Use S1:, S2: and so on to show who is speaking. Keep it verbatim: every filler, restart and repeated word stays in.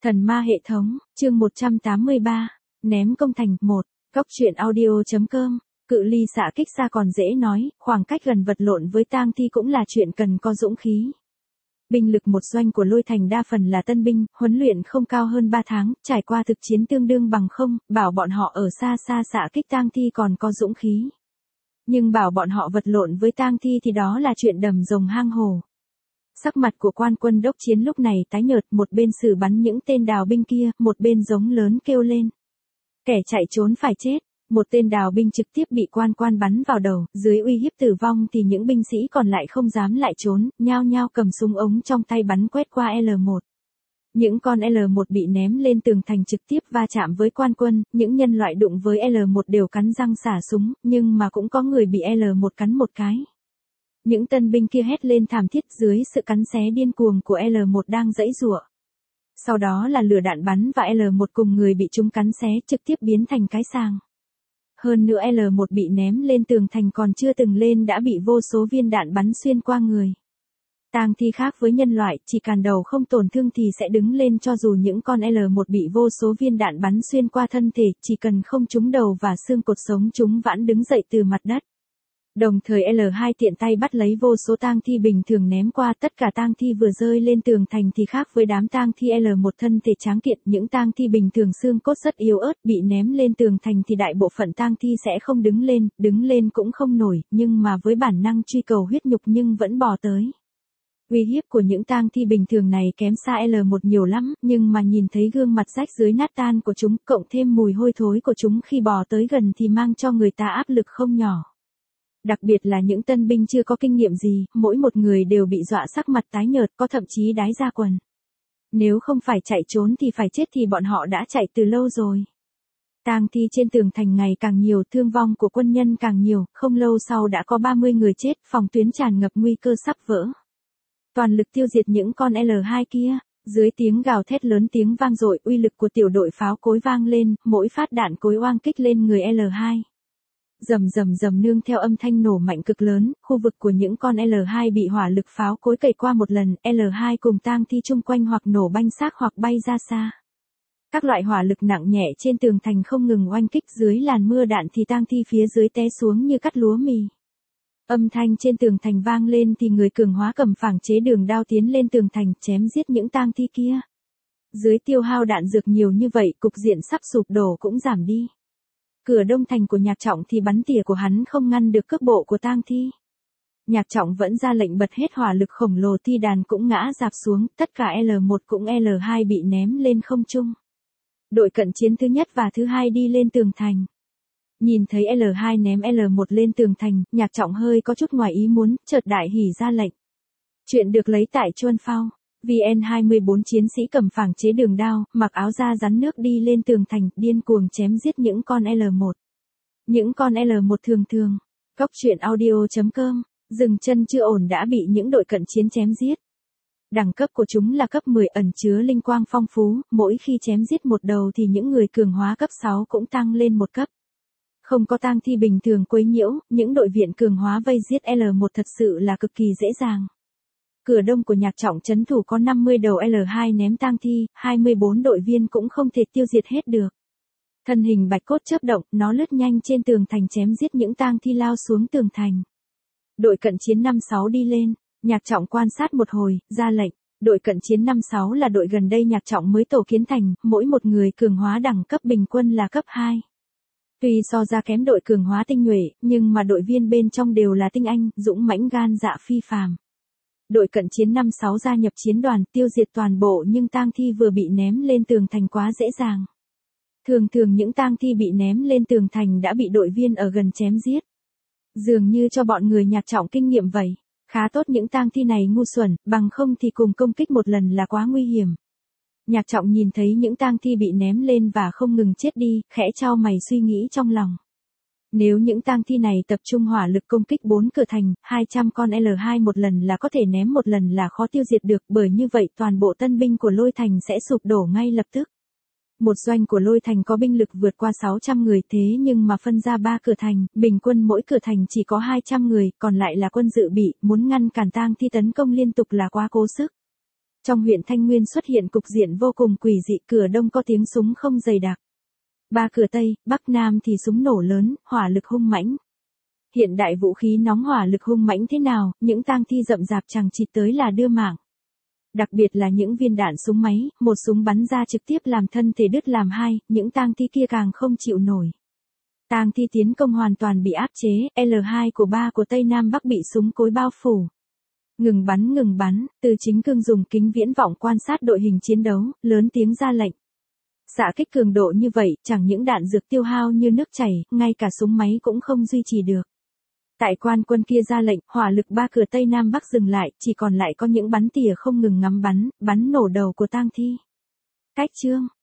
S1: Thần ma hệ thống, chương một trăm tám mươi ba, ném công thành, một, góc truyện audio.com, cự ly xạ kích xa còn dễ nói, khoảng cách gần vật lộn với tang thi cũng là chuyện cần có dũng khí. Binh lực một doanh của Lôi Thành đa phần là tân binh, huấn luyện không cao hơn ba tháng, trải qua thực chiến tương đương bằng không, bảo bọn họ ở xa xa xạ kích tang thi còn có dũng khí. Nhưng bảo bọn họ vật lộn với tang thi thì đó là chuyện đầm rồng hang hổ. Sắc mặt của quan quân đốc chiến lúc này tái nhợt, một bên xử bắn những tên đào binh kia, một bên giống lớn kêu lên. Kẻ chạy trốn phải chết, một tên đào binh trực tiếp bị quan quan bắn vào đầu, dưới uy hiếp tử vong thì những binh sĩ còn lại không dám lại trốn, nhao nhao cầm súng ống trong tay bắn quét qua L một. Những con L một bị ném lên tường thành trực tiếp va chạm với quan quân, những nhân loại đụng với L một đều cắn răng xả súng, nhưng mà cũng có người bị L một cắn một cái. Những tân binh kia hét lên thảm thiết dưới sự cắn xé điên cuồng của L một đang giãy giụa. Sau đó là lửa đạn bắn và L một cùng người bị chúng cắn xé trực tiếp biến thành cái sàng. Hơn nữa L một bị ném lên tường thành còn chưa từng lên đã bị vô số viên đạn bắn xuyên qua người. Tang thi khác với nhân loại, chỉ cần đầu không tổn thương thì sẽ đứng lên, cho dù những con L một bị vô số viên đạn bắn xuyên qua thân thể, chỉ cần không trúng đầu và xương cột sống chúng vẫn đứng dậy từ mặt đất. Đồng thời L hai tiện tay bắt lấy vô số tang thi bình thường ném qua, tất cả tang thi vừa rơi lên tường thành thì khác với đám tang thi L một thân thể tráng kiện, những tang thi bình thường xương cốt rất yếu ớt, bị ném lên tường thành thì đại bộ phận tang thi sẽ không đứng lên, đứng lên cũng không nổi, nhưng mà với bản năng truy cầu huyết nhục nhưng vẫn bò tới. Uy hiếp của những tang thi bình thường này kém xa L một nhiều lắm, nhưng mà nhìn thấy gương mặt rách dưới nát tan của chúng, cộng thêm mùi hôi thối của chúng khi bò tới gần thì mang cho người ta áp lực không nhỏ. Đặc biệt là những tân binh chưa có kinh nghiệm gì, mỗi một người đều bị dọa sắc mặt tái nhợt, có thậm chí đái ra quần. Nếu không phải chạy trốn thì phải chết thì bọn họ đã chạy từ lâu rồi. Tang thi trên tường thành ngày càng nhiều, thương vong của quân nhân càng nhiều, không lâu sau đã có ba mươi người chết, phòng tuyến tràn ngập nguy cơ sắp vỡ. Toàn lực tiêu diệt những con L hai kia, dưới tiếng gào thét lớn tiếng vang dội, uy lực của tiểu đội pháo cối vang lên, mỗi phát đạn cối oang kích lên người L hai. Rầm rầm rầm nương theo âm thanh nổ mạnh cực lớn, khu vực của những con L hai bị hỏa lực pháo cối cày qua một lần, L hai cùng tang thi chung quanh hoặc nổ banh xác hoặc bay ra xa. Các loại hỏa lực nặng nhẹ trên tường thành không ngừng oanh kích, dưới làn mưa đạn thì tang thi phía dưới té xuống như cắt lúa mì. Âm thanh trên tường thành vang lên thì người cường hóa cầm phảng chế đường đao tiến lên tường thành chém giết những tang thi kia. Dưới tiêu hao đạn dược nhiều như vậy, cục diện sắp sụp đổ cũng giảm đi. Cửa đông thành của Nhạc Trọng thì bắn tỉa của hắn không ngăn được cước bộ của tang thi. Nhạc Trọng vẫn ra lệnh bật hết hỏa lực khổng lồ, thi đàn cũng ngã rạp xuống, tất cả L một cũng L hai bị ném lên không trung. Đội cận chiến thứ nhất và thứ hai đi lên tường thành. Nhìn thấy L hai ném L một lên tường thành, Nhạc Trọng hơi có chút ngoài ý muốn, chợt đại hỉ ra lệnh. Chuyện được lấy tại Chuan Phao. vê en hai mươi bốn chiến sĩ cầm phảng chế đường đao, mặc áo da rắn nước đi lên tường thành, điên cuồng chém giết những con L một. Những con L một thường thường. Góc truyện audio.com, dừng chân chưa ổn đã bị những đội cận chiến chém giết. Đẳng cấp của chúng là cấp mười, ẩn chứa linh quang phong phú, mỗi khi chém giết một đầu thì những người cường hóa cấp sáu cũng tăng lên một cấp. Không có tang thi bình thường quấy nhiễu, những đội viện cường hóa vây giết L một thật sự là cực kỳ dễ dàng. Cửa đông của Nhạc Trọng trấn thủ có năm mươi đầu L hai ném tang thi, hai mươi bốn đội viên cũng không thể tiêu diệt hết được. Thân hình bạch cốt chớp động, nó lướt nhanh trên tường thành chém giết những tang thi lao xuống tường thành. Đội cận chiến năm sáu đi lên, Nhạc Trọng quan sát một hồi, ra lệnh. Đội cận chiến năm sáu là đội gần đây Nhạc Trọng mới tổ kiến thành, mỗi một người cường hóa đẳng cấp bình quân là cấp hai. Tuy so ra kém đội cường hóa tinh nhuệ, nhưng mà đội viên bên trong đều là tinh anh, dũng mãnh gan dạ phi phàm. Đội cận chiến năm sáu gia nhập chiến đoàn, tiêu diệt toàn bộ nhưng tang thi vừa bị ném lên tường thành quá dễ dàng. Thường thường những tang thi bị ném lên tường thành đã bị đội viên ở gần chém giết. Dường như cho bọn người Nhạc Trọng kinh nghiệm vậy. Khá tốt những tang thi này ngu xuẩn, bằng không thì cùng công kích một lần là quá nguy hiểm. Nhạc Trọng nhìn thấy những tang thi bị ném lên và không ngừng chết đi, khẽ chau mày suy nghĩ trong lòng. Nếu những tang thi này tập trung hỏa lực công kích bốn cửa thành, hai trăm con L hai một lần là có thể ném một lần là khó tiêu diệt được, bởi như vậy toàn bộ tân binh của Lôi Thành sẽ sụp đổ ngay lập tức. Một doanh của Lôi Thành có binh lực vượt qua sáu trăm người, thế nhưng mà phân ra ba cửa thành, bình quân mỗi cửa thành chỉ có hai trăm người, còn lại là quân dự bị, muốn ngăn cản tang thi tấn công liên tục là quá cố sức. Trong huyện Thanh Nguyên xuất hiện cục diện vô cùng quỷ dị, cửa đông có tiếng súng không dày đặc. Ba cửa Tây, Bắc Nam thì súng nổ lớn, hỏa lực hung mãnh. Hiện đại vũ khí nóng hỏa lực hung mãnh thế nào, những tang thi rậm rạp chằng chịt tới là đưa mạng. Đặc biệt là những viên đạn súng máy, một súng bắn ra trực tiếp làm thân thể đứt làm hai, những tang thi kia càng không chịu nổi. Tang thi tiến công hoàn toàn bị áp chế, L hai của ba của Tây Nam Bắc bị súng cối bao phủ. Ngừng bắn ngừng bắn, Từ Chính Cương dùng kính viễn vọng quan sát đội hình chiến đấu, lớn tiếng ra lệnh. Xạ kích cường độ như vậy, chẳng những đạn dược tiêu hao như nước chảy, ngay cả súng máy cũng không duy trì được. Tại quan quân kia ra lệnh, hỏa lực ba cửa Tây Nam Bắc dừng lại, chỉ còn lại có những bắn tỉa không ngừng ngắm bắn, bắn nổ đầu của tang thi. Cách chương